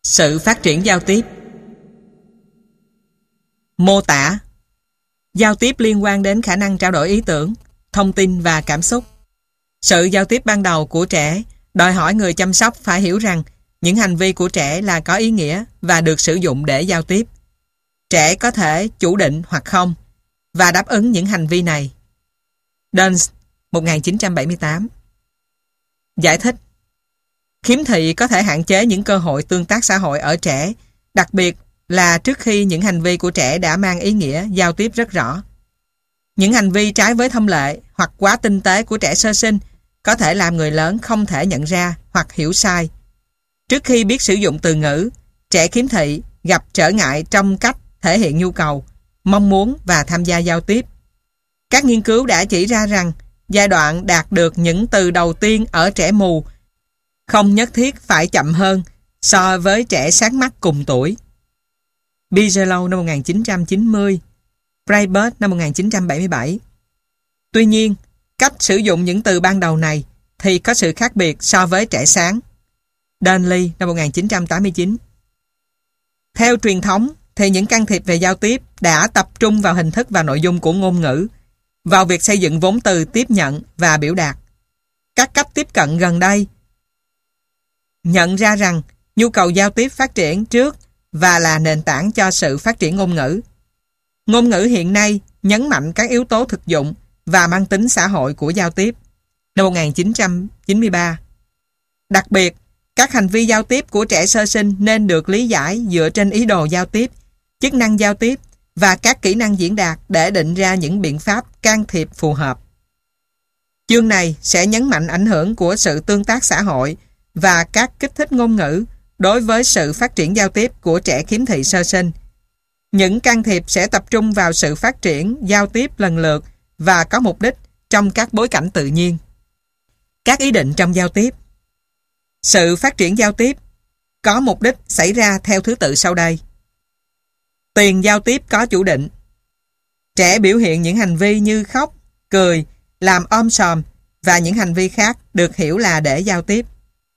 Sự phát triển giao tiếp. Mô tả. Giao tiếp liên quan đến khả năng trao đổi ý tưởng, thông tin và cảm xúc. Sự giao tiếp ban đầu của trẻ đòi hỏi người chăm sóc phải hiểu rằng những hành vi của trẻ là có ý nghĩa và được sử dụng để giao tiếp. Trẻ có thể chủ định hoặc không và đáp ứng những hành vi này. Duns, 1978. Giải thích. Khiếm thị có thể hạn chế những cơ hội tương tác xã hội ở trẻ, đặc biệt là trước khi những hành vi của trẻ đã mang ý nghĩa giao tiếp rất rõ. Những hành vi trái với thông lệ hoặc quá tinh tế của trẻ sơ sinh có thể làm người lớn không thể nhận ra hoặc hiểu sai. Trước khi biết sử dụng từ ngữ, trẻ khiếm thị gặp trở ngại trong cách thể hiện nhu cầu, mong muốn và tham gia giao tiếp. Các nghiên cứu đã chỉ ra rằng giai đoạn đạt được những từ đầu tiên ở trẻ mù không nhất thiết phải chậm hơn so với trẻ sát mắt cùng tuổi. Bigelow năm 1990, Braibert năm 1977. Tuy nhiên, cách sử dụng những từ ban đầu này thì có sự khác biệt so với trẻ sáng. Donnelly năm 1989. Theo truyền thống thì những can thiệp về giao tiếp đã tập trung vào hình thức và nội dung của ngôn ngữ, vào việc xây dựng vốn từ tiếp nhận và biểu đạt. Các cách tiếp cận gần đây nhận ra rằng nhu cầu giao tiếp phát triển trước và là nền tảng cho sự phát triển ngôn ngữ. Ngôn ngữ hiện nay nhấn mạnh các yếu tố thực dụng và mang tính xã hội của giao tiếp. Năm 1993. Đặc biệt, các hành vi giao tiếp của trẻ sơ sinh nên được lý giải dựa trên ý đồ giao tiếp, chức năng giao tiếp và các kỹ năng diễn đạt để định ra những biện pháp can thiệp phù hợp. Chương này sẽ nhấn mạnh ảnh hưởng của sự tương tác xã hội và các kích thích ngôn ngữ đối với sự phát triển giao tiếp của trẻ khiếm thị sơ sinh. Những can thiệp sẽ tập trung vào sự phát triển giao tiếp lần lượt và có mục đích trong các bối cảnh tự nhiên. Các ý định trong giao tiếp. Sự phát triển giao tiếp có mục đích xảy ra theo thứ tự sau đây. Tiền giao tiếp có chủ định. Trẻ biểu hiện những hành vi như khóc, cười, làm om sòm và những hành vi khác được hiểu là để giao tiếp.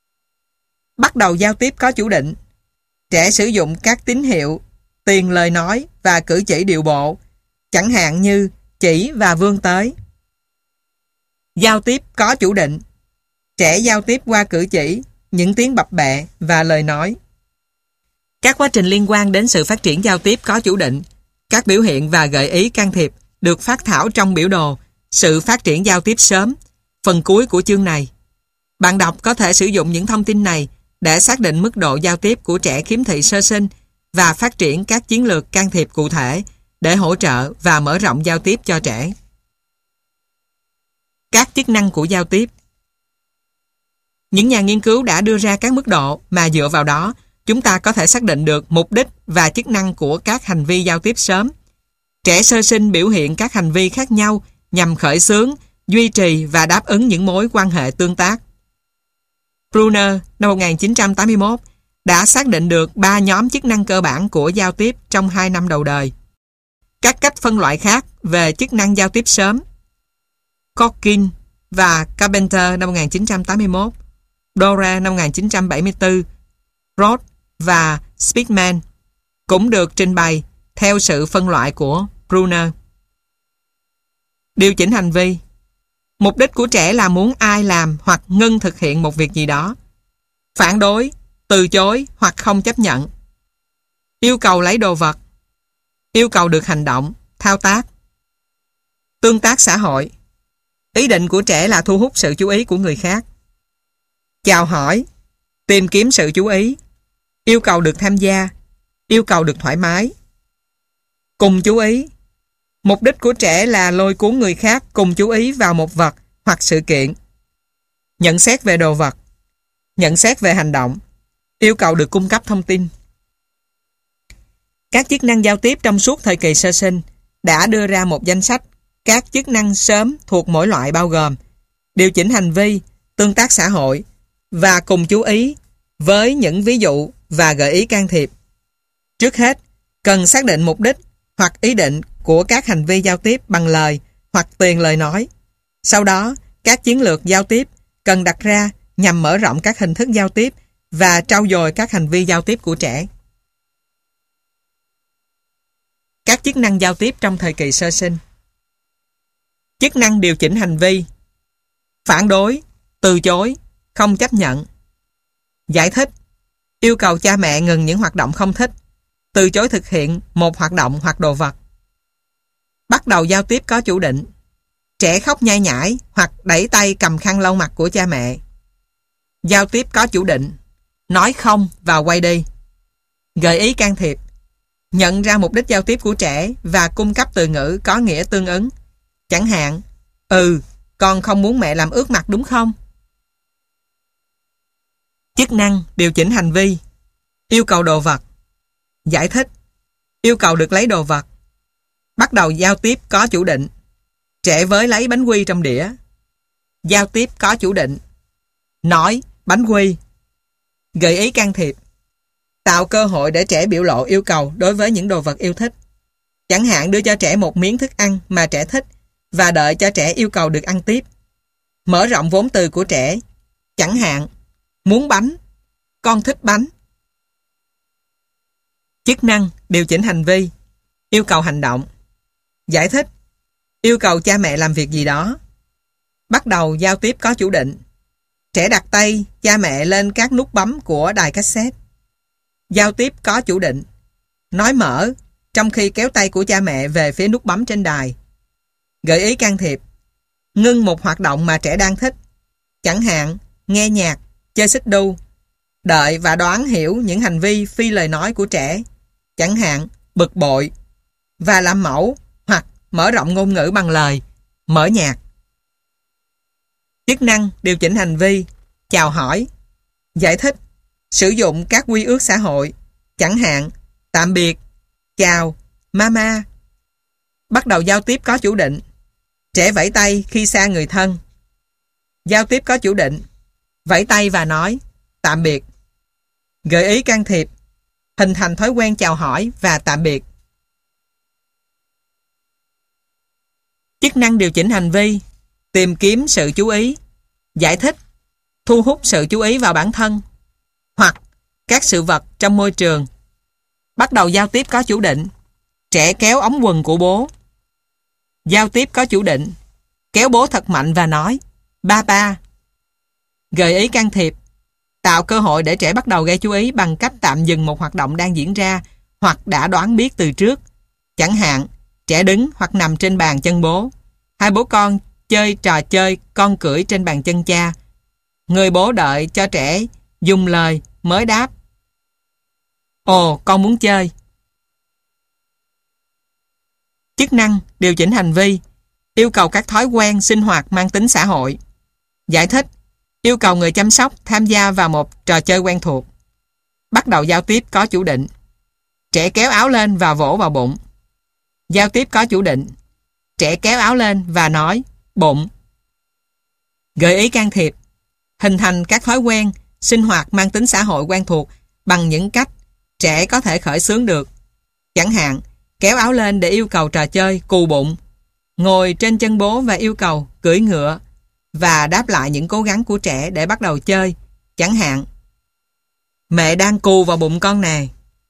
Bắt đầu giao tiếp có chủ định. Trẻ sử dụng các tín hiệu, tiền lời nói và cử chỉ điệu bộ, chẳng hạn như chỉ và vươn tới. Giao tiếp có chủ định. Trẻ giao tiếp qua cử chỉ, những tiếng bập bẹ và lời nói. Các quá trình liên quan đến sự phát triển giao tiếp có chủ định, các biểu hiện và gợi ý can thiệp được phác thảo trong biểu đồ Sự phát triển giao tiếp sớm, phần cuối của chương này. Bạn đọc có thể sử dụng những thông tin này để xác định mức độ giao tiếp của trẻ khiếm thị sơ sinh và phát triển các chiến lược can thiệp cụ thể để hỗ trợ và mở rộng giao tiếp cho trẻ. Các chức năng của giao tiếp. Những nhà nghiên cứu đã đưa ra các mức độ mà dựa vào đó chúng ta có thể xác định được mục đích và chức năng của các hành vi giao tiếp sớm. Trẻ sơ sinh biểu hiện các hành vi khác nhau nhằm khởi xướng, duy trì và đáp ứng những mối quan hệ tương tác. Brunner năm 1981 đã xác định được 3 nhóm chức năng cơ bản của giao tiếp trong 2 năm đầu đời. Các cách phân loại khác về chức năng giao tiếp sớm. Corkin và Carpenter năm 1981, Dore năm 1974, Roth và Speakman cũng được trình bày theo sự phân loại của Brunner. Điều chỉnh hành vi. Mục đích của trẻ là muốn ai làm hoặc ngưng thực hiện một việc gì đó. Phản đối, từ chối hoặc không chấp nhận. Yêu cầu lấy đồ vật. Yêu cầu được hành động, thao tác. Tương tác xã hội. Ý định của trẻ là thu hút sự chú ý của người khác. Chào hỏi. Tìm kiếm sự chú ý. Yêu cầu được tham gia. Yêu cầu được thoải mái. Cùng chú ý. Mục đích của trẻ là lôi cuốn người khác cùng chú ý vào một vật hoặc sự kiện. Nhận xét về đồ vật. Nhận xét về hành động. Yêu cầu được cung cấp thông tin. Các chức năng giao tiếp trong suốt thời kỳ sơ sinh đã đưa ra một danh sách các chức năng sớm thuộc mỗi loại bao gồm điều chỉnh hành vi, tương tác xã hội và cùng chú ý với những ví dụ và gợi ý can thiệp. Trước hết, cần xác định mục đích hoặc ý định của các hành vi giao tiếp bằng lời hoặc tiền lời nói. Sau đó, các chiến lược giao tiếp cần đặt ra nhằm mở rộng các hình thức giao tiếp và trau dồi các hành vi giao tiếp của trẻ. Các chức năng giao tiếp trong thời kỳ sơ sinh. Chức năng điều chỉnh hành vi: phản đối, từ chối, không chấp nhận. Giải thích: yêu cầu cha mẹ ngừng những hoạt động không thích, từ chối thực hiện một hoạt động hoặc đồ vật. Bắt đầu giao tiếp có chủ định: trẻ khóc nhai nhãi hoặc đẩy tay cầm khăn lau mặt của cha mẹ. Giao tiếp có chủ định: nói không và quay đi. Gợi ý can thiệp: nhận ra mục đích giao tiếp của trẻ và cung cấp từ ngữ có nghĩa tương ứng. Chẳng hạn: con không muốn mẹ làm ướt mặt đúng không? Chức năng điều chỉnh hành vi: yêu cầu đồ vật. Giải thích: yêu cầu được lấy đồ vật. Bắt đầu giao tiếp có chủ định: trẻ với lấy bánh quy trong đĩa. Giao tiếp có chủ định: nói bánh quy. Gợi ý can thiệp: tạo cơ hội để trẻ biểu lộ yêu cầu đối với những đồ vật yêu thích. Chẳng hạn đưa cho trẻ một miếng thức ăn mà trẻ thích và đợi cho trẻ yêu cầu được ăn tiếp. Mở rộng vốn từ của trẻ. Chẳng hạn: muốn bánh, con thích bánh. Chức năng điều chỉnh hành vi: yêu cầu hành động. Giải thích: yêu cầu cha mẹ làm việc gì đó. Bắt đầu giao tiếp có chủ định: trẻ đặt tay cha mẹ lên các nút bấm của đài cassette. Giao tiếp có chủ định: nói mở trong khi kéo tay của cha mẹ về phía nút bấm trên đài. Gợi ý can thiệp: ngưng một hoạt động mà trẻ đang thích. Chẳng hạn: nghe nhạc, chơi xích đu. Đợi và đoán hiểu những hành vi phi lời nói của trẻ. Chẳng hạn: bực bội. Và làm mẫu hoặc mở rộng ngôn ngữ bằng lời. Mở nhạc. Chức năng điều chỉnh hành vi: chào hỏi. Giải thích: sử dụng các quy ước xã hội. Chẳng hạn: tạm biệt, chào, mama. Bắt đầu giao tiếp có chủ định: trẻ vẫy tay khi xa người thân. Giao tiếp có chủ định: vẫy tay và nói tạm biệt. Gợi ý can thiệp: hình thành thói quen chào hỏi và tạm biệt. Chức năng điều chỉnh hành vi: tìm kiếm sự chú ý. Giải thích: thu hút sự chú ý vào bản thân hoặc các sự vật trong môi trường. Bắt đầu giao tiếp có chủ định: trẻ kéo ống quần của bố. Giao tiếp có chủ định: kéo bố thật mạnh và nói ba ba. Gợi ý can thiệp: tạo cơ hội để trẻ bắt đầu gây chú ý bằng cách tạm dừng một hoạt động đang diễn ra hoặc đã đoán biết từ trước. Chẳng hạn: trẻ đứng hoặc nằm trên bàn chân bố. Hai bố con chơi trò chơi con cưỡi trên bàn chân cha. Người bố đợi cho trẻ dùng lời mới đáp: ồ, con muốn chơi. Chức năng điều chỉnh hành vi: yêu cầu các thói quen sinh hoạt mang tính xã hội. Giải thích: yêu cầu người chăm sóc tham gia vào một trò chơi quen thuộc. Bắt đầu giao tiếp có chủ định: trẻ kéo áo lên và vỗ vào bụng. Giao tiếp có chủ định: trẻ kéo áo lên và nói bụng. Gợi ý can thiệp: hình thành các thói quen sinh hoạt mang tính xã hội quen thuộc bằng những cách trẻ có thể khởi xướng được. Chẳng hạn: kéo áo lên để yêu cầu trò chơi cù bụng, ngồi trên chân bố và yêu cầu cưỡi ngựa, và đáp lại những cố gắng của trẻ để bắt đầu chơi. Chẳng hạn: mẹ đang cù vào bụng con nè.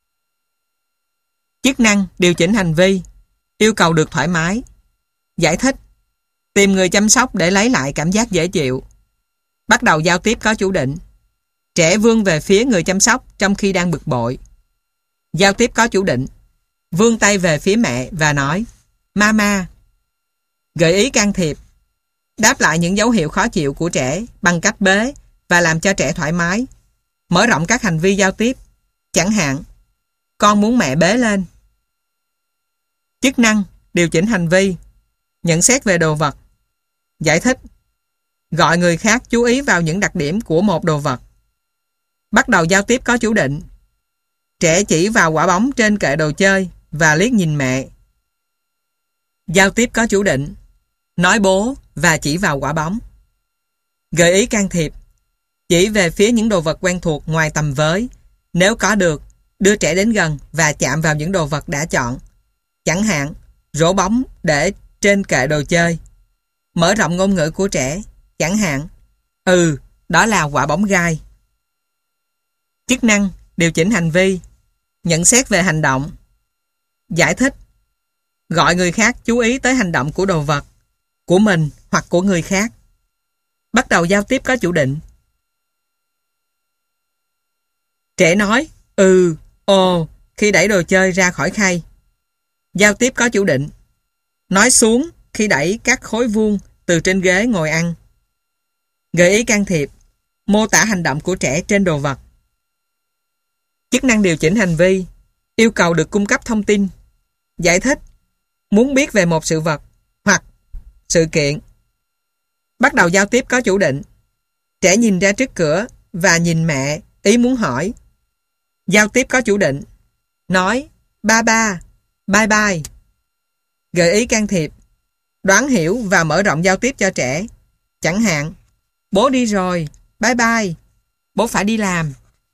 Chức năng điều chỉnh hành vi: yêu cầu được thoải mái. Giải thích: tìm người chăm sóc để lấy lại cảm giác dễ chịu. Bắt đầu giao tiếp có chủ định: trẻ vươn về phía người chăm sóc trong khi đang bực bội. Giao tiếp có chủ định: vươn tay về phía mẹ và nói mama. Gợi ý can thiệp: đáp lại những dấu hiệu khó chịu của trẻ bằng cách bế và làm cho trẻ thoải mái. Mở rộng các hành vi giao tiếp. Chẳng hạn: con muốn mẹ bế lên. Chức năng điều chỉnh hành vi: nhận xét về đồ vật. Giải thích: gọi người khác chú ý vào những đặc điểm của một đồ vật. Bắt đầu giao tiếp có chủ định: trẻ chỉ vào quả bóng trên kệ đồ chơi và liếc nhìn mẹ. Giao tiếp có chủ định: nói bố và chỉ vào quả bóng. Gợi ý can thiệp: chỉ về phía những đồ vật quen thuộc ngoài tầm với. Nếu có được, đưa trẻ đến gần và chạm vào những đồ vật đã chọn. Chẳng hạn: rổ bóng để trên kệ đồ chơi. Mở rộng ngôn ngữ của trẻ. Chẳng hạn: đó là quả bóng gai. Chức năng, điều chỉnh hành vi, nhận xét về hành động, giải thích, gọi người khác chú ý tới hành động của đồ vật, của mình hoặc của người khác. Bắt đầu giao tiếp có chủ định. Trẻ nói ồ khi đẩy đồ chơi ra khỏi khay. Giao tiếp có chủ định. Nói xuống khi đẩy các khối vuông từ trên ghế ngồi ăn. Gợi ý can thiệp, mô tả hành động của trẻ trên đồ vật. Chức năng điều chỉnh hành vi, yêu cầu được cung cấp thông tin, giải thích, muốn biết về một sự vật hoặc sự kiện. Bắt đầu giao tiếp có chủ định. Trẻ nhìn ra trước cửa và nhìn mẹ, ý muốn hỏi. Giao tiếp có chủ định. Nói ba, bye bye. Gợi ý can thiệp, đoán hiểu và mở rộng giao tiếp cho trẻ. Chẳng hạn, bố đi rồi, bye bye, bố phải đi làm.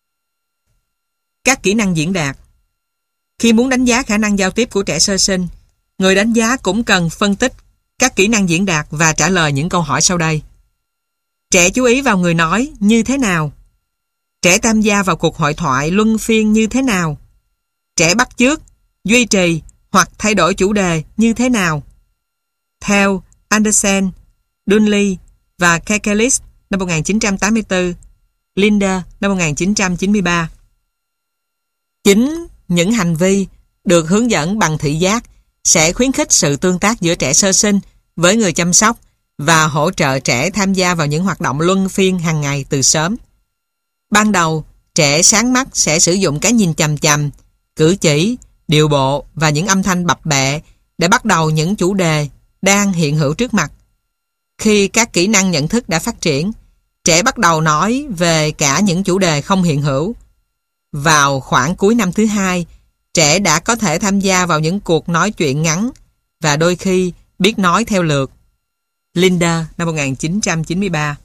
Các kỹ năng diễn đạt. Khi muốn đánh giá khả năng giao tiếp của trẻ sơ sinh, người đánh giá cũng cần phân tích các kỹ năng diễn đạt và trả lời những câu hỏi sau đây. Trẻ chú ý vào người nói như thế nào? Trẻ tham gia vào cuộc hội thoại luân phiên như thế nào? Trẻ bắt chước, duy trì hoặc thay đổi chủ đề như thế nào? Theo Anderson, Dunley và Kekelis năm 1984, Linder năm 1993. Chính những hành vi được hướng dẫn bằng thị giác sẽ khuyến khích sự tương tác giữa trẻ sơ sinh với người chăm sóc và hỗ trợ trẻ tham gia vào những hoạt động luân phiên hàng ngày từ sớm. Ban đầu, trẻ sáng mắt sẽ sử dụng cái nhìn chằm chằm, cử chỉ, điệu bộ và những âm thanh bập bẹ để bắt đầu những chủ đề đang hiện hữu trước mặt. Khi các kỹ năng nhận thức đã phát triển, trẻ bắt đầu nói về cả những chủ đề không hiện hữu. Vào khoảng cuối năm thứ 2, trẻ đã có thể tham gia vào những cuộc nói chuyện ngắn và đôi khi biết nói theo lượt. Linder năm 1993.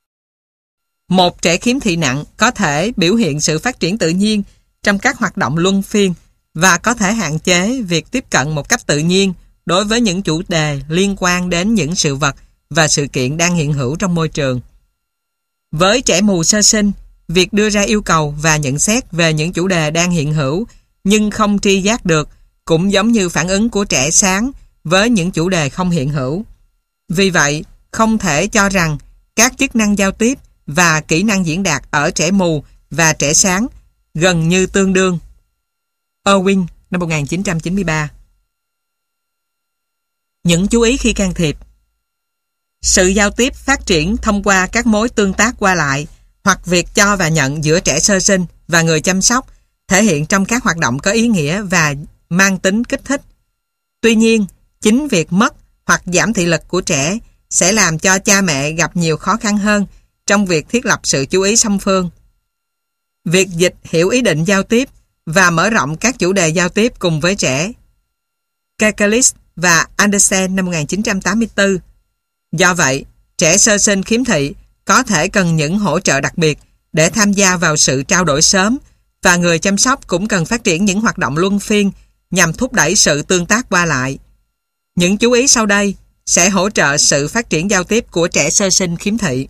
Một trẻ khiếm thị nặng có thể biểu hiện sự phát triển tự nhiên trong các hoạt động luân phiên và có thể hạn chế việc tiếp cận một cách tự nhiên đối với những chủ đề liên quan đến những sự vật và sự kiện đang hiện hữu trong môi trường. Với trẻ mù sơ sinh, việc đưa ra yêu cầu và nhận xét về những chủ đề đang hiện hữu nhưng không tri giác được cũng giống như phản ứng của trẻ sáng với những chủ đề không hiện hữu. Vì vậy, không thể cho rằng các chức năng giao tiếp và kỹ năng diễn đạt ở trẻ mù và trẻ sáng gần như tương đương. Irwin năm 1993. Những chú ý khi can thiệp. Sự giao tiếp phát triển thông qua các mối tương tác qua lại hoặc việc cho và nhận giữa trẻ sơ sinh và người chăm sóc thể hiện trong các hoạt động có ý nghĩa và mang tính kích thích. Tuy nhiên, chính việc mất hoặc giảm thị lực của trẻ sẽ làm cho cha mẹ gặp nhiều khó khăn hơn trong việc thiết lập sự chú ý song phương. Việc dịch hiểu ý định giao tiếp và mở rộng các chủ đề giao tiếp cùng với trẻ. Kekelis và Anderson năm 1984. Do vậy, trẻ sơ sinh khiếm thị có thể cần những hỗ trợ đặc biệt để tham gia vào sự trao đổi sớm và người chăm sóc cũng cần phát triển những hoạt động luân phiên nhằm thúc đẩy sự tương tác qua lại. Những chú ý sau đây sẽ hỗ trợ sự phát triển giao tiếp của trẻ sơ sinh khiếm thị.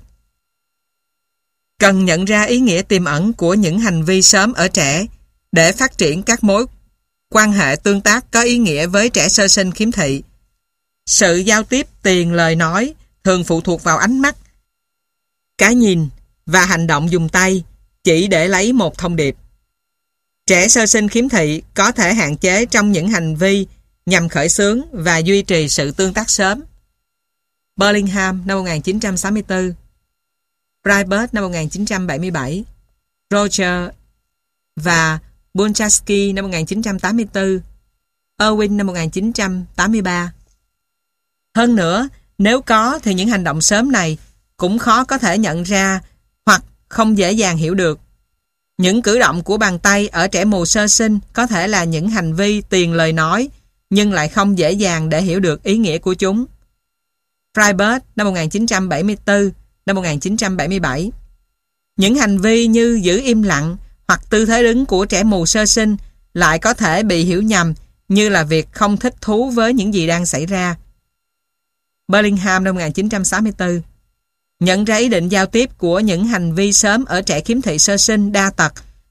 Cần nhận ra ý nghĩa tiềm ẩn của những hành vi sớm ở trẻ để phát triển các mối quan hệ tương tác có ý nghĩa với trẻ sơ sinh khiếm thị. Sự giao tiếp tiền lời nói thường phụ thuộc vào ánh mắt, cái nhìn và hành động dùng tay chỉ để lấy một thông điệp. Trẻ sơ sinh khiếm thị có thể hạn chế trong những hành vi nhằm khởi xướng và duy trì sự tương tác sớm. Burlingham năm 1964, Breitbart năm 1977, Roger và Bunchaski năm 1984, Irwin năm 1983. Hơn nữa, nếu có thì những hành động sớm này cũng khó có thể nhận ra hoặc không dễ dàng hiểu được. Những cử động của bàn tay ở trẻ mù sơ sinh có thể là những hành vi tiền lời nói nhưng lại không dễ dàng để hiểu được ý nghĩa của chúng. Breitbart năm 1974, năm 1977. Những hành vi như giữ im lặng hoặc tư thế đứng của trẻ mù sơ sinh lại có thể bị hiểu nhầm như là việc không thích thú với những gì đang xảy ra. Burlingham năm 1964. Nhận ra ý định giao tiếp của những hành vi sớm ở trẻ khiếm thị sơ sinh đa tật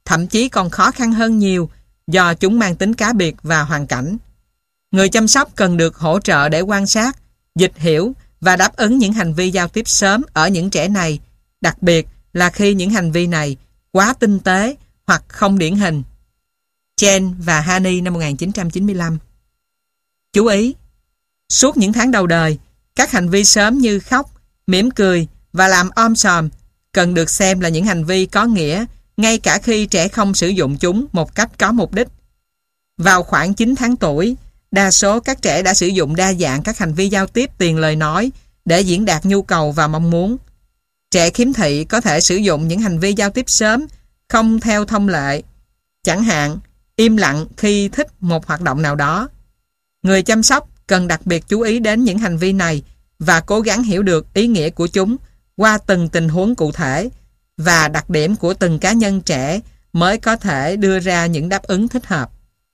thậm chí còn khó khăn hơn nhiều do chúng mang tính cá biệt và hoàn cảnh. Người chăm sóc cần được hỗ trợ để quan sát, dịch hiểu và đáp ứng những hành vi giao tiếp sớm ở những trẻ này, đặc biệt là khi những hành vi này quá tinh tế hoặc không điển hình. Chen và Hani năm 1995. Chú ý, suốt những tháng đầu đời, các hành vi sớm như khóc, mỉm cười và làm om sòm cần được xem là những hành vi có nghĩa ngay cả khi trẻ không sử dụng chúng một cách có mục đích. Vào khoảng 9 tháng tuổi, đa số các trẻ đã sử dụng đa dạng các hành vi giao tiếp tiền lời nói để diễn đạt nhu cầu và mong muốn. Trẻ khiếm thị có thể sử dụng những hành vi giao tiếp sớm không theo thông lệ, chẳng hạn im lặng khi thích một hoạt động nào đó. Người chăm sóc cần đặc biệt chú ý đến những hành vi này và cố gắng hiểu được ý nghĩa của chúng qua từng tình huống cụ thể và đặc điểm của từng cá nhân trẻ mới có thể đưa ra những đáp ứng thích hợp.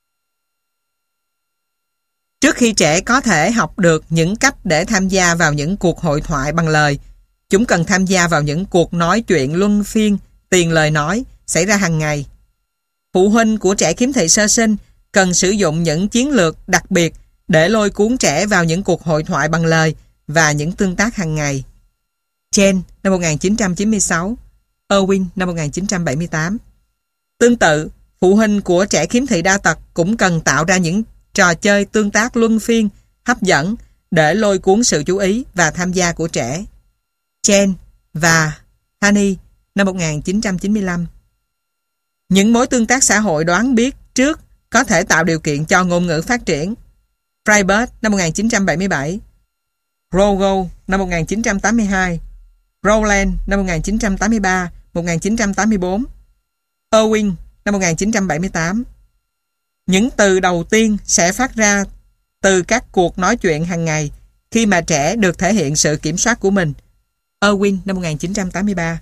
Trước khi trẻ có thể học được những cách để tham gia vào những cuộc hội thoại bằng lời, chúng cần tham gia vào những cuộc nói chuyện luân phiên tiền lời nói xảy ra hàng ngày. Phụ huynh của trẻ khiếm thị sơ sinh cần sử dụng những chiến lược đặc biệt để lôi cuốn trẻ vào những cuộc hội thoại bằng lời và những tương tác hàng ngày. Chen năm 1996, Irwin năm 1978. Tương tự, phụ huynh của trẻ khiếm thị đa tật cũng cần tạo ra những trò chơi tương tác luân phiên, hấp dẫn để lôi cuốn sự chú ý và tham gia của trẻ. Chen và Hani năm 1995. Những mối tương tác xã hội đoán biết trước có thể tạo điều kiện cho ngôn ngữ phát triển. Freiberg năm 1977, Rogo năm 1982, Rowland năm 1983, 1984, Irwin năm 1978. Những từ đầu tiên sẽ phát ra từ các cuộc nói chuyện hàng ngày khi mà trẻ được thể hiện sự kiểm soát của mình. Irwin năm 1983.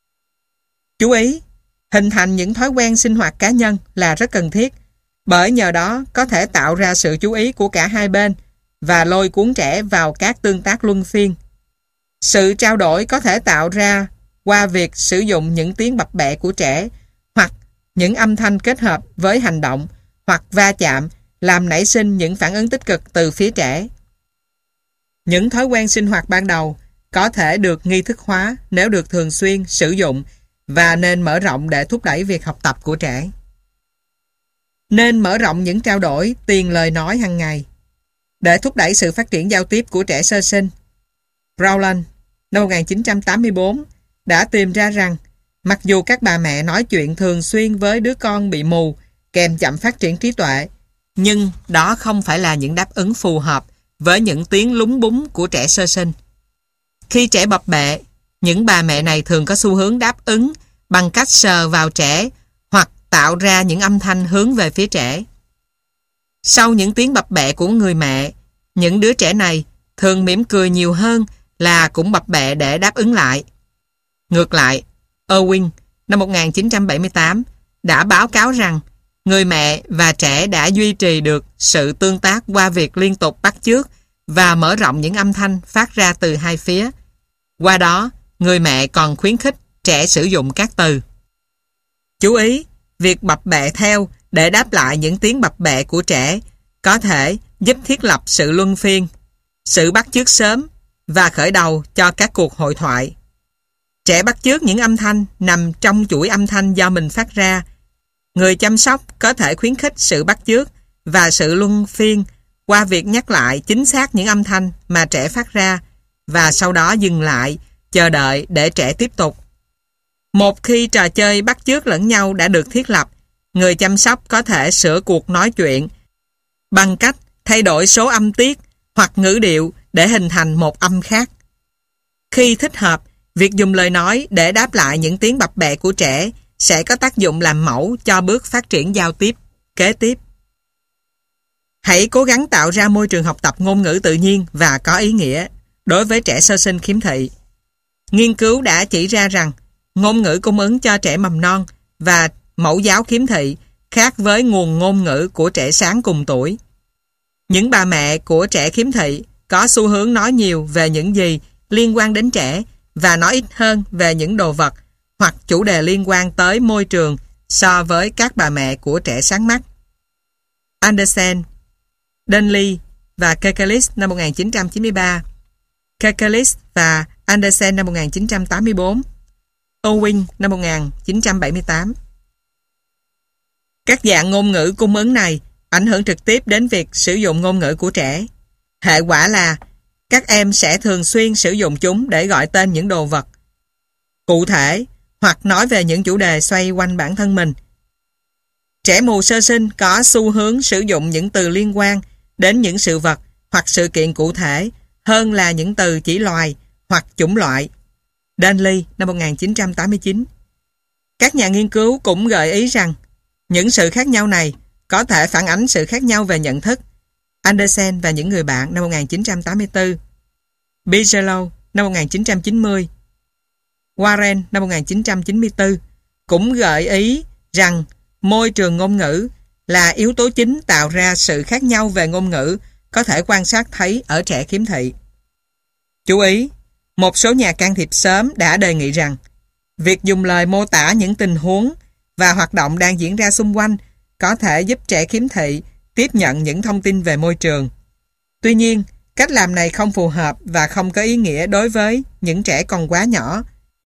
Chú ý, hình thành những thói quen sinh hoạt cá nhân là rất cần thiết, bởi nhờ đó có thể tạo ra sự chú ý của cả hai bên và lôi cuốn trẻ vào các tương tác luân phiên. Sự trao đổi có thể tạo ra qua việc sử dụng những tiếng bập bẹ của trẻ hoặc những âm thanh kết hợp với hành động hoặc va chạm làm nảy sinh những phản ứng tích cực từ phía trẻ. Những thói quen sinh hoạt ban đầu có thể được nghi thức hóa nếu được thường xuyên sử dụng và nên mở rộng để thúc đẩy việc học tập của trẻ. Nên mở rộng những trao đổi tiền lời nói hàng ngày để thúc đẩy sự phát triển giao tiếp của trẻ sơ sinh. Rowland năm 1984 đã tìm ra rằng mặc dù các bà mẹ nói chuyện thường xuyên với đứa con bị mù kèm chậm phát triển trí tuệ, nhưng đó không phải là những đáp ứng phù hợp với những tiếng lúng búng của trẻ sơ sinh. Khi trẻ bập bẹ, những bà mẹ này thường có xu hướng đáp ứng bằng cách sờ vào trẻ hoặc tạo ra những âm thanh hướng về phía trẻ. Sau những tiếng bập bẹ của người mẹ, những đứa trẻ này thường mỉm cười nhiều hơn là cũng bập bẹ để đáp ứng lại. Ngược lại, Irwin năm 1978 đã báo cáo rằng người mẹ và trẻ đã duy trì được sự tương tác qua việc liên tục bắt chước và mở rộng những âm thanh phát ra từ hai phía. Qua đó, người mẹ còn khuyến khích trẻ sử dụng các từ. Chú ý, việc bập bẹ theo để đáp lại những tiếng bập bẹ của trẻ có thể giúp thiết lập sự luân phiên, sự bắt chước sớm và khởi đầu cho các cuộc hội thoại. Trẻ bắt chước những âm thanh nằm trong chuỗi âm thanh do mình phát ra. Người chăm sóc có thể khuyến khích sự bắt chước và sự luân phiên qua việc nhắc lại chính xác những âm thanh mà trẻ phát ra và sau đó dừng lại, chờ đợi để trẻ tiếp tục. Một khi trò chơi bắt chước lẫn nhau đã được thiết lập, người chăm sóc có thể sửa cuộc nói chuyện bằng cách thay đổi số âm tiết hoặc ngữ điệu để hình thành một âm khác. Khi thích hợp, việc dùng lời nói để đáp lại những tiếng bập bẹ của trẻ sẽ có tác dụng làm mẫu cho bước phát triển giao tiếp kế tiếp. Hãy cố gắng tạo ra môi trường học tập ngôn ngữ tự nhiên và có ý nghĩa đối với trẻ sơ sinh khiếm thị. Nghiên cứu đã chỉ ra rằng ngôn ngữ cung ứng cho trẻ mầm non và mẫu giáo khiếm thị khác với nguồn ngôn ngữ của trẻ sáng cùng tuổi. Những bà mẹ của trẻ khiếm thị có xu hướng nói nhiều về những gì liên quan đến trẻ và nói ít hơn về những đồ vật hoặc chủ đề liên quan tới môi trường, so với các bà mẹ của trẻ sáng mắt. Andersen, Dunley và Kekalis năm 1993, Kekalis và Andersen năm 1984, Owen năm 1978. Các dạng ngôn ngữ cung ứng này ảnh hưởng trực tiếp đến việc sử dụng ngôn ngữ của trẻ. Hệ quả là các em sẽ thường xuyên sử dụng chúng để gọi tên những đồ vật cụ thể hoặc nói về những chủ đề xoay quanh bản thân mình. Trẻ mù sơ sinh có xu hướng sử dụng những từ liên quan đến những sự vật hoặc sự kiện cụ thể hơn là những từ chỉ loài hoặc chủng loại. Dunley năm 1989. Các nhà nghiên cứu cũng gợi ý rằng những sự khác nhau này có thể phản ánh sự khác nhau về nhận thức. Andersen và những người bạn năm 1984, Bigelow năm 1990, Warren năm 1994 cũng gợi ý rằng môi trường ngôn ngữ là yếu tố chính tạo ra sự khác nhau về ngôn ngữ có thể quan sát thấy ở trẻ khiếm thị. Chú ý, một số nhà can thiệp sớm đã đề nghị rằng việc dùng lời mô tả những tình huống và hoạt động đang diễn ra xung quanh có thể giúp trẻ khiếm thị tiếp nhận những thông tin về môi trường. Tuy nhiên, cách làm này không phù hợp và không có ý nghĩa đối với những trẻ còn quá nhỏ.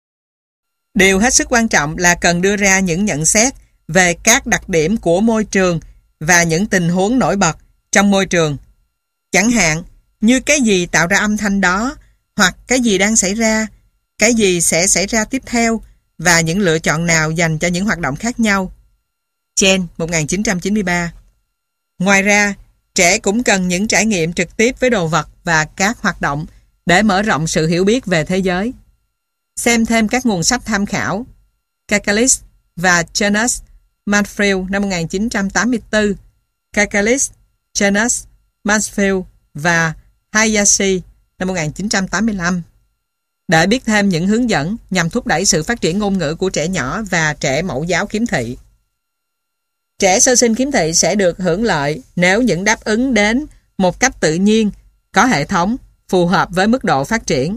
Điều hết sức quan trọng là cần đưa ra những nhận xét về các đặc điểm của môi trường và những tình huống nổi bật trong môi trường. Chẳng hạn, như cái gì tạo ra âm thanh đó, hoặc cái gì đang xảy ra, cái gì sẽ xảy ra tiếp theo, và những lựa chọn nào dành cho những hoạt động khác nhau. Chen, 1993. Ngoài ra, trẻ cũng cần những trải nghiệm trực tiếp với đồ vật và các hoạt động để mở rộng sự hiểu biết về thế giới. Xem thêm các nguồn sách tham khảo: Kekalis và Jonas Mansfield năm 1984, Kekalis, Jonas Mansfield và Hayashi năm 1985. Để biết thêm những hướng dẫn nhằm thúc đẩy sự phát triển ngôn ngữ của trẻ nhỏ và trẻ mẫu giáo khiếm thị. Trẻ sơ sinh khiếm thị sẽ được hưởng lợi nếu những đáp ứng đến một cách tự nhiên, có hệ thống, phù hợp với mức độ phát triển.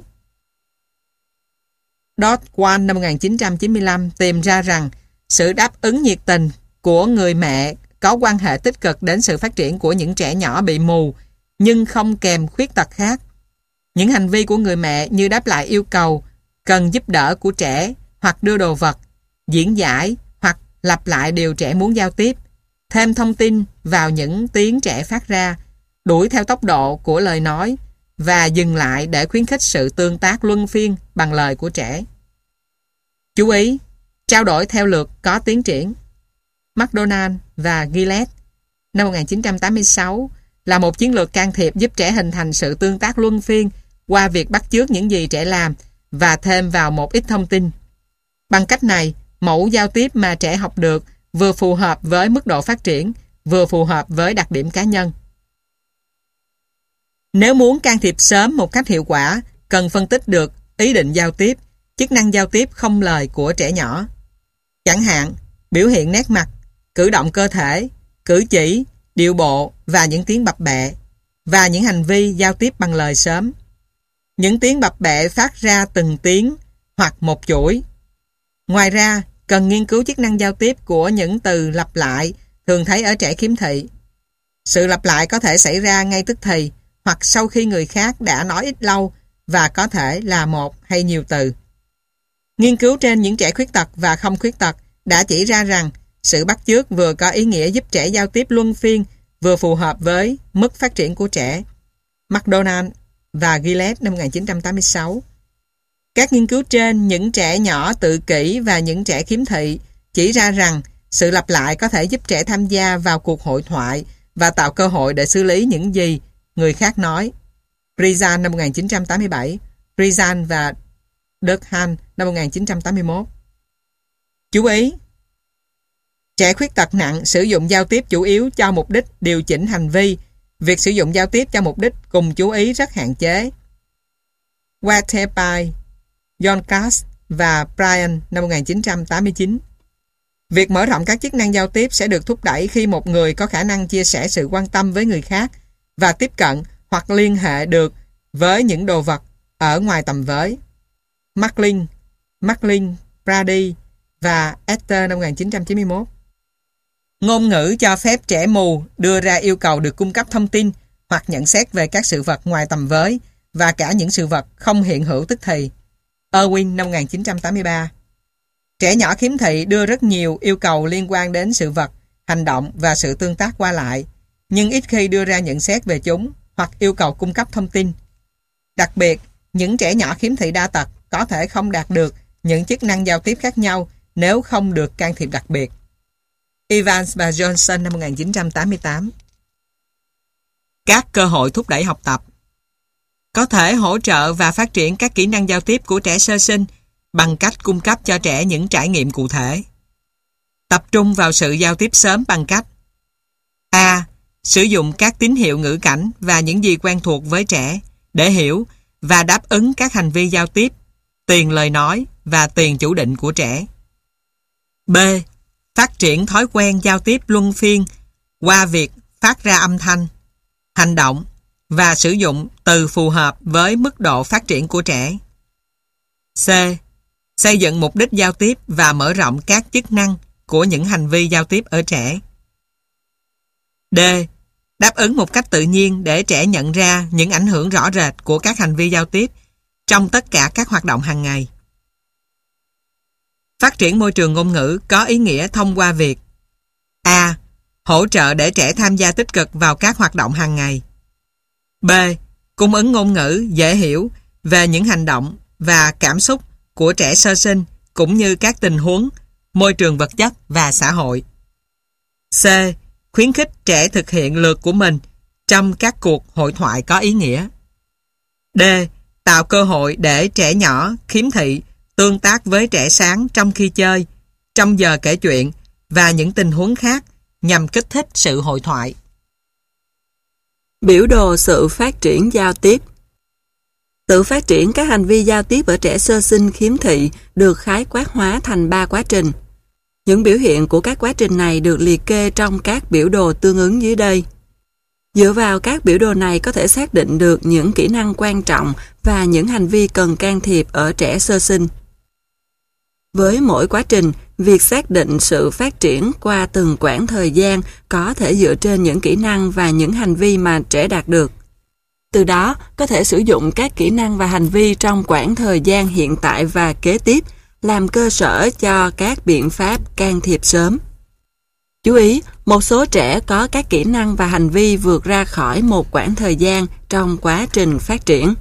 Dodd Quan năm 1995 tìm ra rằng sự đáp ứng nhiệt tình của người mẹ có quan hệ tích cực đến sự phát triển của những trẻ nhỏ bị mù nhưng không kèm khuyết tật khác. Những hành vi của người mẹ như đáp lại yêu cầu, cần giúp đỡ của trẻ hoặc đưa đồ vật, diễn giải hoặc lặp lại điều trẻ muốn giao tiếp, thêm thông tin vào những tiếng trẻ phát ra, đuổi theo tốc độ của lời nói và dừng lại để khuyến khích sự tương tác luân phiên bằng lời của trẻ. Chú ý, trao đổi theo lượt có tiến triển. McDonald và Gillette năm 1986 là một chiến lược can thiệp giúp trẻ hình thành sự tương tác luân phiên qua việc bắt chước những gì trẻ làm và thêm vào một ít thông tin. Bằng cách này, mẫu giao tiếp mà trẻ học được vừa phù hợp với mức độ phát triển, vừa phù hợp với đặc điểm cá nhân. Nếu muốn can thiệp sớm một cách hiệu quả, cần phân tích được ý định giao tiếp, chức năng giao tiếp không lời của trẻ nhỏ. Chẳng hạn, biểu hiện nét mặt, cử động cơ thể, cử chỉ, điệu bộ và những tiếng bập bẹ, và những hành vi giao tiếp bằng lời sớm. Những tiếng bập bẹ phát ra từng tiếng hoặc một chuỗi. Ngoài ra, cần nghiên cứu chức năng giao tiếp của những từ lặp lại thường thấy ở trẻ khiếm thị. Sự lặp lại có thể xảy ra ngay tức thì hoặc sau khi người khác đã nói ít lâu và có thể là một hay nhiều từ. Nghiên cứu trên những trẻ khuyết tật và không khuyết tật đã chỉ ra rằng sự bắt chước vừa có ý nghĩa giúp trẻ giao tiếp luân phiên, vừa phù hợp với mức phát triển của trẻ. McDonald và Gillette năm 1986. Các nghiên cứu trên những trẻ nhỏ tự kỷ và những trẻ khiếm thị chỉ ra rằng sự lặp lại có thể giúp trẻ tham gia vào cuộc hội thoại và tạo cơ hội để xử lý những gì người khác nói. Rizan năm 1987, Rizan và Durkheim năm 1981. Chú ý, trẻ khuyết tật nặng sử dụng giao tiếp chủ yếu cho mục đích điều chỉnh hành vi. Việc sử dụng giao tiếp cho mục đích cùng chú ý rất hạn chế. Waterby, John Cass và Bryan năm 1989. Việc mở rộng các chức năng giao tiếp sẽ được thúc đẩy khi một người có khả năng chia sẻ sự quan tâm với người khác và tiếp cận hoặc liên hệ được với những đồ vật ở ngoài tầm với. Macklin, Brady và Esther năm 1991. Ngôn ngữ cho phép trẻ mù đưa ra yêu cầu được cung cấp thông tin hoặc nhận xét về các sự vật ngoài tầm với và cả những sự vật không hiện hữu tức thì. Irwin năm 1983. Trẻ nhỏ khiếm thị đưa rất nhiều yêu cầu liên quan đến sự vật, hành động và sự tương tác qua lại, nhưng ít khi đưa ra nhận xét về chúng hoặc yêu cầu cung cấp thông tin. Đặc biệt, những trẻ nhỏ khiếm thị đa tật có thể không đạt được những chức năng giao tiếp khác nhau nếu không được can thiệp đặc biệt. Evans và Johnson năm 1988. Các cơ hội thúc đẩy học tập có thể hỗ trợ và phát triển các kỹ năng giao tiếp của trẻ sơ sinh bằng cách cung cấp cho trẻ những trải nghiệm cụ thể. Tập trung vào sự giao tiếp sớm bằng cách: A. Sử dụng các tín hiệu ngữ cảnh và những gì quen thuộc với trẻ để hiểu và đáp ứng các hành vi giao tiếp, tiền lời nói và tiền chủ định của trẻ. B. Phát triển thói quen giao tiếp luân phiên qua việc phát ra âm thanh, hành động và sử dụng từ phù hợp với mức độ phát triển của trẻ. C. Xây dựng mục đích giao tiếp và mở rộng các chức năng của những hành vi giao tiếp ở trẻ. D. Đáp ứng một cách tự nhiên để trẻ nhận ra những ảnh hưởng rõ rệt của các hành vi giao tiếp trong tất cả các hoạt động hàng ngày. Phát triển môi trường ngôn ngữ có ý nghĩa thông qua việc: A. Hỗ trợ để trẻ tham gia tích cực vào các hoạt động hàng ngày. B. Cung ứng ngôn ngữ dễ hiểu về những hành động và cảm xúc của trẻ sơ sinh cũng như các tình huống, môi trường vật chất và xã hội. C. Khuyến khích trẻ thực hiện lượt của mình trong các cuộc hội thoại có ý nghĩa. D. Tạo cơ hội để trẻ nhỏ khiếm thị tương tác với trẻ sáng trong khi chơi, trong giờ kể chuyện và những tình huống khác nhằm kích thích sự hội thoại. Biểu đồ sự phát triển giao tiếp. Tự phát triển các hành vi giao tiếp ở trẻ sơ sinh khiếm thị được khái quát hóa thành 3 quá trình. Những biểu hiện của các quá trình này được liệt kê trong các biểu đồ tương ứng dưới đây. Dựa vào các biểu đồ này có thể xác định được những kỹ năng quan trọng và những hành vi cần can thiệp ở trẻ sơ sinh. Với mỗi quá trình, việc xác định sự phát triển qua từng quãng thời gian có thể dựa trên những kỹ năng và những hành vi mà trẻ đạt được. Từ đó, có thể sử dụng các kỹ năng và hành vi trong quãng thời gian hiện tại và kế tiếp làm cơ sở cho các biện pháp can thiệp sớm. Chú ý, một số trẻ có các kỹ năng và hành vi vượt ra khỏi một quãng thời gian trong quá trình phát triển.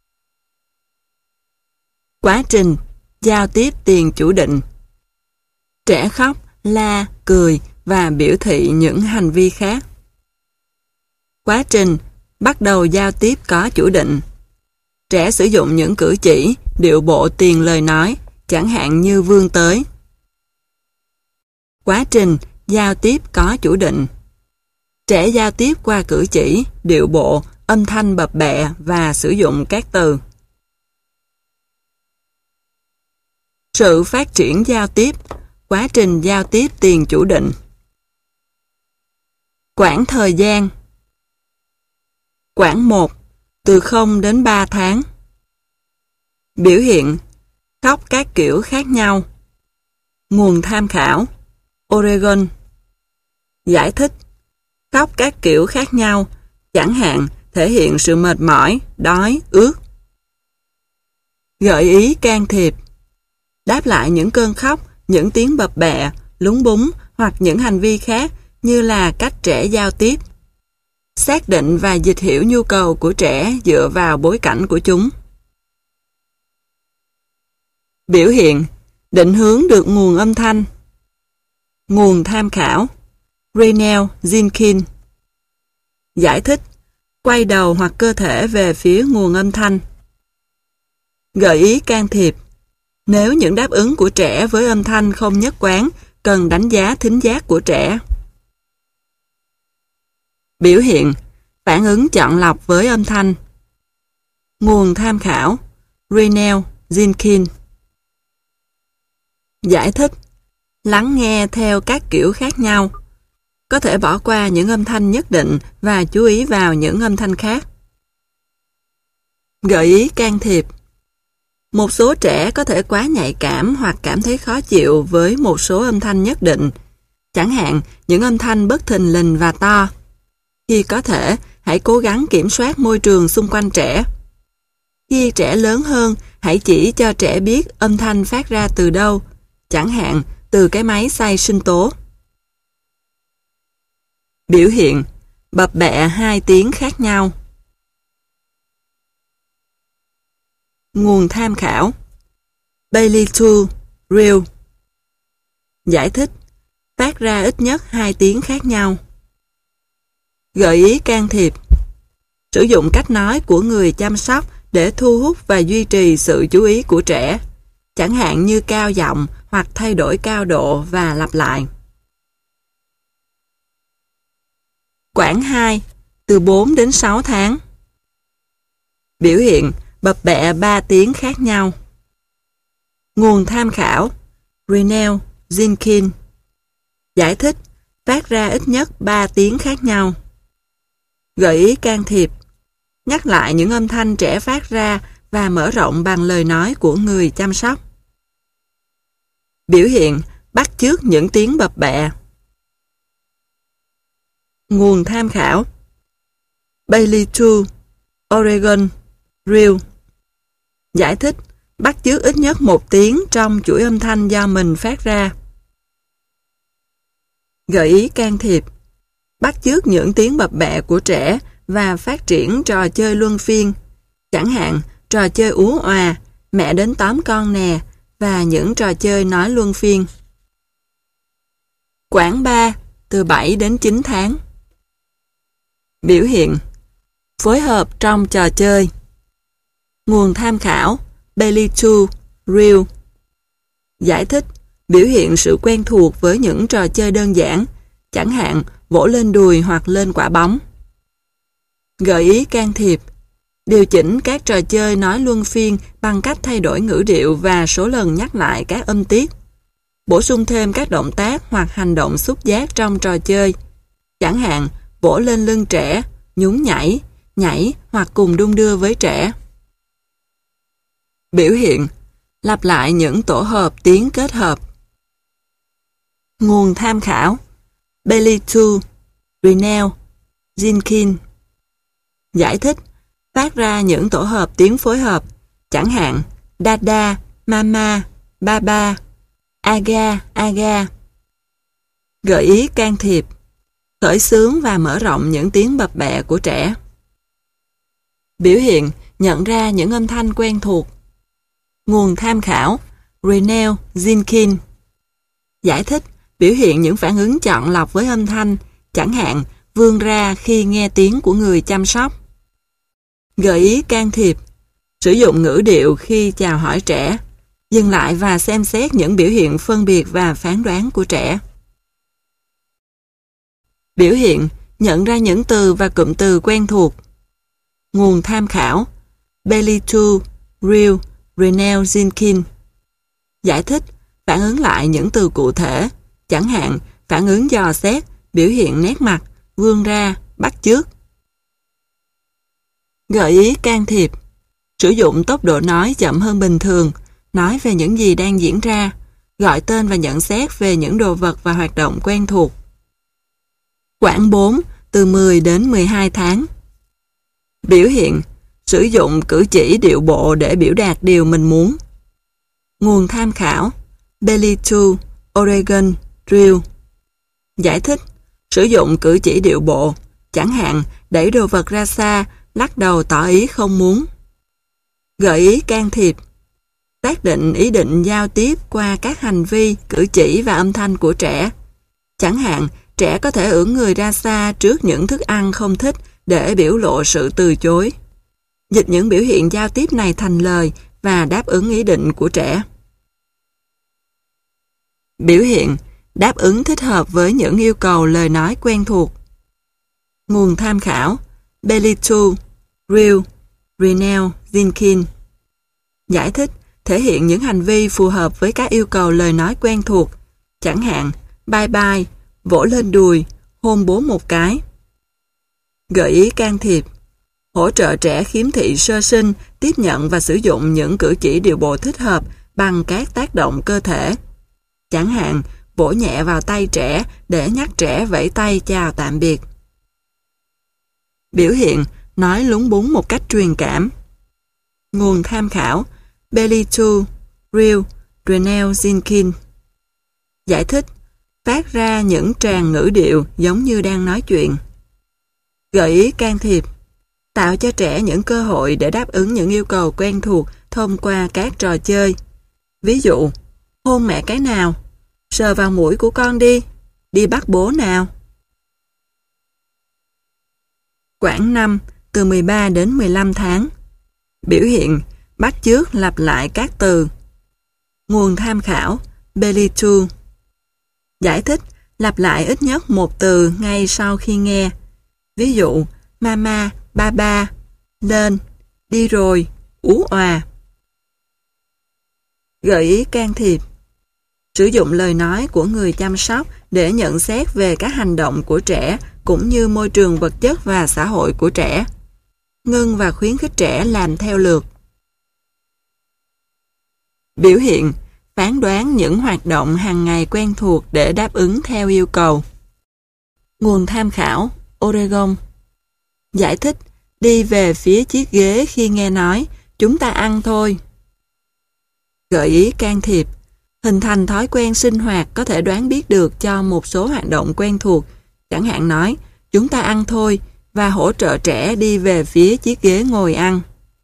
Quá trình giao tiếp tiền chủ định. Trẻ khóc, la, cười và biểu thị những hành vi khác. Quá trình bắt đầu giao tiếp có chủ định. Trẻ sử dụng những cử chỉ, điệu bộ tiền lời nói, chẳng hạn như vươn tới. Quá trình giao tiếp có chủ định. Trẻ giao tiếp qua cử chỉ, điệu bộ, âm thanh bập bẹ và sử dụng các từ. Sự phát triển giao tiếp, quá trình giao tiếp tiền chủ định. Quãng thời gian. Quãng 1, từ 0 đến 3 tháng. Biểu hiện, khóc các kiểu khác nhau. Nguồn tham khảo, Oregon. Giải thích, khóc các kiểu khác nhau, chẳng hạn thể hiện sự mệt mỏi, đói, ướt. Gợi ý can thiệp, đáp lại những cơn khóc, những tiếng bập bẹ, lúng búng hoặc những hành vi khác như là cách trẻ giao tiếp. Xác định và dịch hiểu nhu cầu của trẻ dựa vào bối cảnh của chúng. Biểu hiện, định hướng được nguồn âm thanh. Nguồn tham khảo, Raynell Zinkin. Giải thích, quay đầu hoặc cơ thể về phía nguồn âm thanh. Gợi ý can thiệp, nếu những đáp ứng của trẻ với âm thanh không nhất quán, cần đánh giá thính giác của trẻ. Biểu hiện, phản ứng chọn lọc với âm thanh. Nguồn tham khảo, Raynell Zinkin. Giải thích, lắng nghe theo các kiểu khác nhau. Có thể bỏ qua những âm thanh nhất định và chú ý vào những âm thanh khác. Gợi ý can thiệp. Một số trẻ có thể quá nhạy cảm hoặc cảm thấy khó chịu với một số âm thanh nhất định, chẳng hạn những âm thanh bất thình lình và to. Khi có thể, hãy cố gắng kiểm soát môi trường xung quanh trẻ. Khi trẻ lớn hơn, hãy chỉ cho trẻ biết âm thanh phát ra từ đâu, chẳng hạn từ cái máy xay sinh tố. Biểu hiện: bập bẹ hai tiếng khác nhau. Nguồn tham khảo: Bailey Tool, Real. Giải thích: phát ra ít nhất 2 tiếng khác nhau. Gợi ý can thiệp: sử dụng cách nói của người chăm sóc để thu hút và duy trì sự chú ý của trẻ, chẳng hạn như cao giọng hoặc thay đổi cao độ và lặp lại. Quãng 2, từ 4 đến 6 tháng. Biểu hiện: bập bẹ 3 tiếng khác nhau. Nguồn tham khảo: Rinell, Zinkin. Giải thích: phát ra ít nhất 3 tiếng khác nhau. Gợi ý can thiệp: nhắc lại những âm thanh trẻ phát ra và mở rộng bằng lời nói của người chăm sóc. Biểu hiện: bắt chước những tiếng bập bẹ. Nguồn tham khảo: Bailey Tool, Oregon, Real. Giải thích: bắt chước ít nhất 1 tiếng trong chuỗi âm thanh do mình phát ra. Gợi ý can thiệp: bắt chước những tiếng bập bẹ của trẻ và phát triển trò chơi luân phiên, chẳng hạn trò chơi ú òa, mẹ đến tóm con nè, và những trò chơi nói luân phiên. Quãng 3, từ 7 đến 9 tháng. Biểu hiện: phối hợp trong trò chơi. Nguồn tham khảo: Bailey Tool, Real. Giải thích: biểu hiện sự quen thuộc với những trò chơi đơn giản, chẳng hạn vỗ lên đùi hoặc lên quả bóng. Gợi ý can thiệp: điều chỉnh các trò chơi nói luân phiên bằng cách thay đổi ngữ điệu và số lần nhắc lại các âm tiết. Bổ sung thêm các động tác hoặc hành động xúc giác trong trò chơi, chẳng hạn vỗ lên lưng trẻ, nhún nhảy, nhảy hoặc cùng đung đưa với trẻ. Biểu hiện: lặp lại những tổ hợp tiếng kết hợp. Nguồn tham khảo: Bailey Tool, Rinell, Zinkin. Giải thích: phát ra những tổ hợp tiếng phối hợp, chẳng hạn dada, mama, baba, aga, aga. Gợi ý can thiệp: khởi xướng và mở rộng những tiếng bập bẹ của trẻ. Biểu hiện: nhận ra những âm thanh quen thuộc. Nguồn tham khảo: Rinell, Zinkin. Giải thích: biểu hiện những phản ứng chọn lọc với âm thanh, chẳng hạn vươn ra khi nghe tiếng của người chăm sóc. Gợi ý can thiệp: sử dụng ngữ điệu khi chào hỏi trẻ, dừng lại và xem xét những biểu hiện phân biệt và phán đoán của trẻ. Biểu hiện: nhận ra những từ và cụm từ quen thuộc. Nguồn tham khảo: Bailey Tool, Real, Rinell, Zinkin. Giải thích: phản ứng lại những từ cụ thể, chẳng hạn phản ứng dò xét, biểu hiện nét mặt, vươn ra, bắt chước. Gợi ý can thiệp: sử dụng tốc độ nói chậm hơn bình thường, nói về những gì đang diễn ra, gọi tên và nhận xét về những đồ vật và hoạt động quen thuộc. Quãng 4, từ 10 đến 12 tháng. Biểu hiện: sử dụng cử chỉ điệu bộ để biểu đạt điều mình muốn. Nguồn tham khảo: Bailey Tool, Oregon, Real. Giải thích: sử dụng cử chỉ điệu bộ, chẳng hạn đẩy đồ vật ra xa, lắc đầu tỏ ý không muốn. Gợi ý can thiệp: xác định ý định giao tiếp qua các hành vi, cử chỉ và âm thanh của trẻ. Chẳng hạn, trẻ có thể ưỡn người ra xa trước những thức ăn không thích để biểu lộ sự từ chối. Dịch những biểu hiện giao tiếp này thành lời và đáp ứng ý định của trẻ. Biểu hiện: đáp ứng thích hợp với những yêu cầu lời nói quen thuộc. Nguồn tham khảo: Bailey Tool, Real, Rinell, Zinkin. Giải thích: thể hiện những hành vi phù hợp với các yêu cầu lời nói quen thuộc, chẳng hạn bye bye, vỗ lên đùi, hôn bố một cái. Gợi ý can thiệp: hỗ trợ trẻ khiếm thị sơ sinh tiếp nhận và sử dụng những cử chỉ điệu bộ thích hợp bằng các tác động cơ thể. Chẳng hạn, vỗ nhẹ vào tay trẻ để nhắc trẻ vẫy tay chào tạm biệt. Biểu hiện nói lúng búng một cách truyền cảm. Nguồn tham khảo: Belly to, Real, Renel Zinkin. Giải thích: phát ra những tràng ngữ điệu giống như đang nói chuyện. Gợi ý can thiệp: tạo cho trẻ những cơ hội để đáp ứng những yêu cầu quen thuộc thông qua các trò chơi. Ví dụ, hôn mẹ cái nào, sờ vào mũi của con đi bắt bố nào. Quãng 5, từ 13 đến 15 tháng. Biểu hiện: bắt chước lặp lại các từ. Nguồn tham khảo: Belly to. Giải thích: lặp lại ít nhất một từ ngay sau khi nghe. Ví dụ, mama, baba, lên, đi rồi, ú òa. Gợi ý can thiệp: sử dụng lời nói của người chăm sóc để nhận xét về các hành động của trẻ cũng như môi trường vật chất và xã hội của trẻ. Ngưng và khuyến khích trẻ làm theo lượt. Biểu hiện: phán đoán những hoạt động hàng ngày quen thuộc để đáp ứng theo yêu cầu. Nguồn tham khảo: Oregon. Giải thích: đi về phía chiếc ghế khi nghe nói chúng ta ăn thôi. Gợi ý can thiệp: hình thành thói quen sinh hoạt có thể đoán biết được cho một số hoạt động quen thuộc, chẳng hạn nói chúng ta ăn thôi và hỗ trợ trẻ đi về phía chiếc ghế ngồi ăn.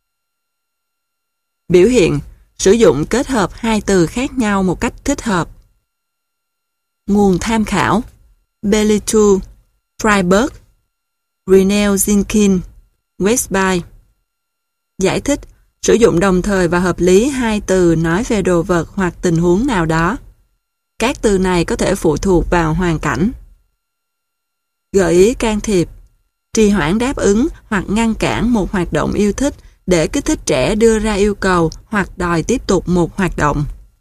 Biểu hiện: sử dụng kết hợp hai từ khác nhau một cách thích hợp. Nguồn tham khảo: Belly to, Freiberg, Renel Zinkin, Westby. Giải thích: sử dụng đồng thời và hợp lý hai từ nói về đồ vật hoặc tình huống nào đó. Các từ này có thể phụ thuộc vào hoàn cảnh. Gợi ý can thiệp: trì hoãn đáp ứng hoặc ngăn cản một hoạt động yêu thích để kích thích trẻ đưa ra yêu cầu hoặc đòi tiếp tục một hoạt động.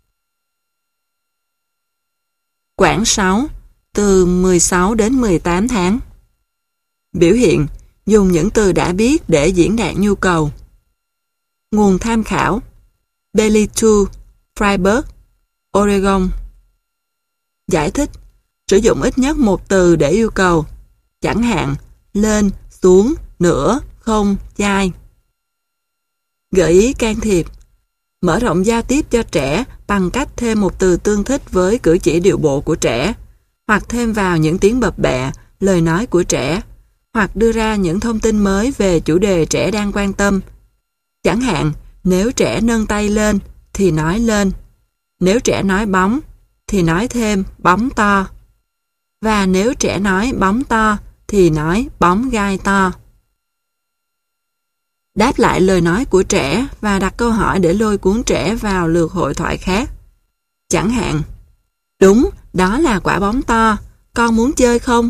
Quãng 6, từ 16 đến 18 tháng. Biểu hiện: dùng những từ đã biết để diễn đạt nhu cầu. Nguồn tham khảo: Belly to, Freiberg, Oregon. Giải thích: sử dụng ít nhất một từ để yêu cầu, chẳng hạn lên, xuống, nửa, không, chai. Gợi ý can thiệp: mở rộng giao tiếp cho trẻ bằng cách thêm một từ tương thích với cử chỉ điệu bộ của trẻ, hoặc thêm vào những tiếng bập bẹ, lời nói của trẻ, hoặc đưa ra những thông tin mới về chủ đề trẻ đang quan tâm. Chẳng hạn, nếu trẻ nâng tay lên thì nói lên, nếu trẻ nói bóng thì nói thêm bóng to, và nếu trẻ nói bóng to thì nói bóng gai to. Đáp lại lời nói của trẻ và đặt câu hỏi để lôi cuốn trẻ vào lượt hội thoại khác. Chẳng hạn, đúng, đó là quả bóng to, con muốn chơi không?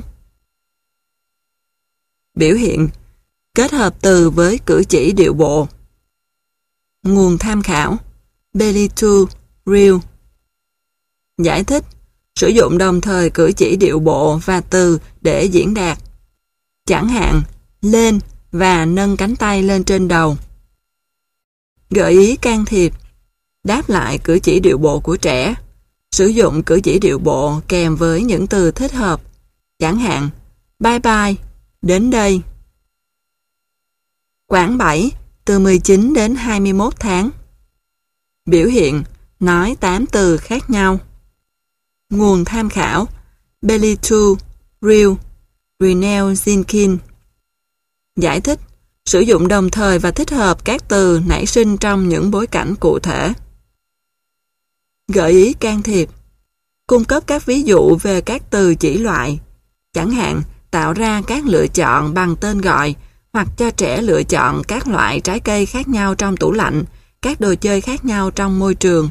Biểu hiện: kết hợp từ với cử chỉ điệu bộ. Nguồn tham khảo: Belly to, Real. Giải thích: sử dụng đồng thời cử chỉ điệu bộ và từ để diễn đạt. Chẳng hạn, lên và nâng cánh tay lên trên đầu. Gợi ý can thiệp: đáp lại cử chỉ điệu bộ của trẻ. Sử dụng cử chỉ điệu bộ kèm với những từ thích hợp. Chẳng hạn, bye bye, đến đây. Quãng 7, từ 19 đến 21 tháng. Biểu hiện: nói 8 từ khác nhau. Nguồn tham khảo: Belly to, Real, Renel Zinkin. Giải thích: sử dụng đồng thời và thích hợp các từ nảy sinh trong những bối cảnh cụ thể. Gợi ý can thiệp: cung cấp các ví dụ về các từ chỉ loại. Chẳng hạn, tạo ra các lựa chọn bằng tên gọi, hoặc cho trẻ lựa chọn các loại trái cây khác nhau trong tủ lạnh, các đồ chơi khác nhau trong môi trường.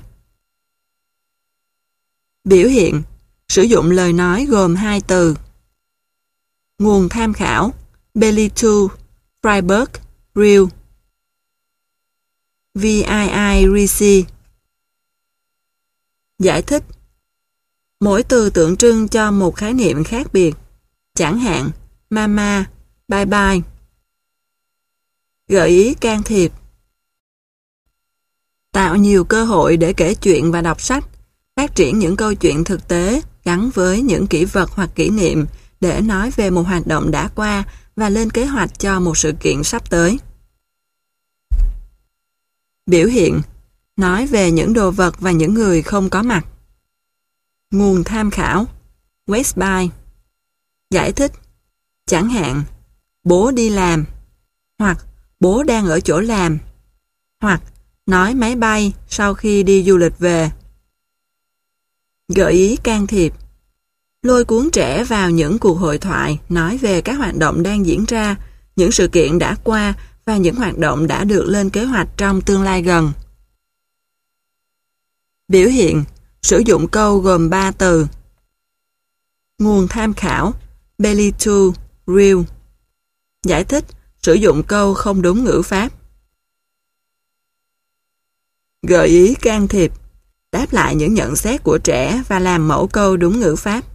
Biểu hiện: sử dụng lời nói gồm hai từ. Nguồn tham khảo: Belly to, Freiberg, Real. VII Ricci. Giải thích: mỗi từ tượng trưng cho một khái niệm khác biệt. Chẳng hạn, mama, bye bye. Gợi ý can thiệp. Tạo nhiều cơ hội để kể chuyện và đọc sách. Phát triển những câu chuyện thực tế gắn với những kỷ vật hoặc kỷ niệm để nói về một hoạt động đã qua và lên kế hoạch cho một sự kiện sắp tới. Biểu hiện. Nói về những đồ vật và những người không có mặt. Nguồn tham khảo. Westby. Giải thích. Chẳng hạn, bố đi làm, hoặc bố đang ở chỗ làm, hoặc nói máy bay sau khi đi du lịch về. Gợi ý can thiệp. Lôi cuốn trẻ vào những cuộc hội thoại nói về các hoạt động đang diễn ra, những sự kiện đã qua và những hoạt động đã được lên kế hoạch trong tương lai gần. Biểu hiện. Sử dụng câu gồm 3 từ. Nguồn tham khảo. Belly to, real. Giải thích. Sử dụng câu không đúng ngữ pháp. Gợi ý can thiệp. Đáp lại những nhận xét của trẻ và làm mẫu câu đúng ngữ pháp.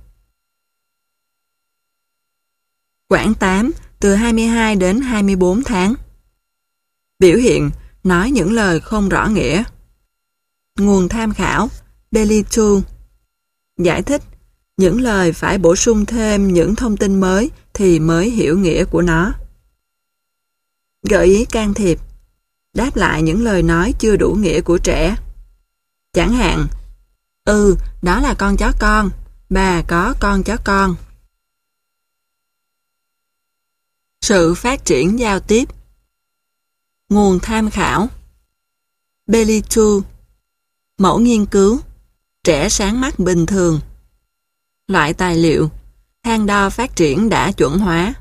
Quãng 8, từ 22 đến 24 tháng. Biểu hiện. Nói những lời không rõ nghĩa. Nguồn tham khảo. Belly to. Giải thích. Những lời phải bổ sung thêm những thông tin mới thì mới hiểu nghĩa của nó. Gợi ý can thiệp. Đáp lại những lời nói chưa đủ nghĩa của trẻ. Chẳng hạn, đó là con chó con, bà có con chó con. Sự phát triển giao tiếp. Nguồn tham khảo. Belly to. Mẫu nghiên cứu. Trẻ sáng mắt bình thường. Loại tài liệu. Thang đo phát triển đã chuẩn hóa.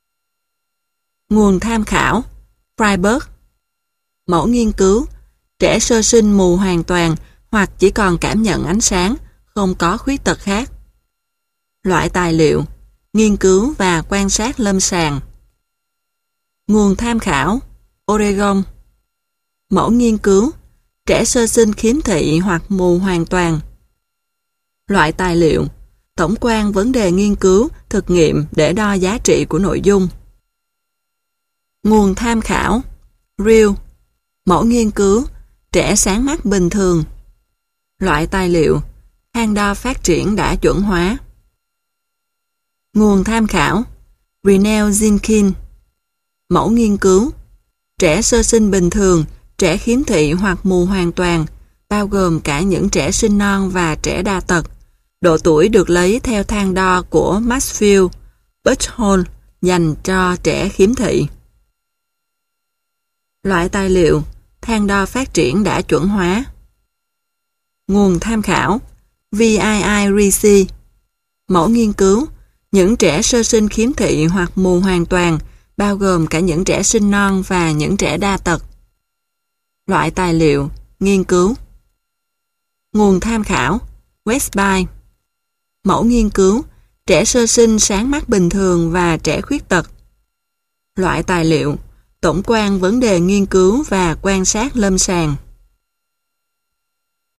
Nguồn tham khảo. Freiberg. Mẫu nghiên cứu. Trẻ sơ sinh mù hoàn toàn hoặc chỉ còn cảm nhận ánh sáng, không có khuyết tật khác. Loại tài liệu. Nghiên cứu và quan sát lâm sàng. Nguồn tham khảo. Oregon. Mẫu nghiên cứu. Trẻ sơ sinh khiếm thị hoặc mù hoàn toàn. Loại tài liệu. Tổng quan vấn đề nghiên cứu, thực nghiệm để đo giá trị của nội dung. Nguồn tham khảo. Real. Mẫu nghiên cứu. Trẻ sáng mắt bình thường. Loại tài liệu. Thang đo phát triển đã chuẩn hóa. Nguồn tham khảo. Renell Zinkin. Mẫu nghiên cứu. Trẻ sơ sinh bình thường, trẻ khiếm thị hoặc mù hoàn toàn, bao gồm cả những trẻ sinh non và trẻ đa tật. Độ tuổi được lấy theo thang đo của Maxfield Buchholz dành cho trẻ khiếm thị. Loại tài liệu. Thang đo phát triển đã chuẩn hóa. Nguồn tham khảo. VII-RIC. Mẫu nghiên cứu. Những trẻ sơ sinh khiếm thị hoặc mù hoàn toàn, bao gồm cả những trẻ sinh non và những trẻ đa tật. Loại tài liệu. Nghiên cứu. Nguồn tham khảo. Westby. Mẫu nghiên cứu. Trẻ sơ sinh sáng mắt bình thường và trẻ khuyết tật. Loại tài liệu. Tổng quan vấn đề nghiên cứu và quan sát lâm sàng.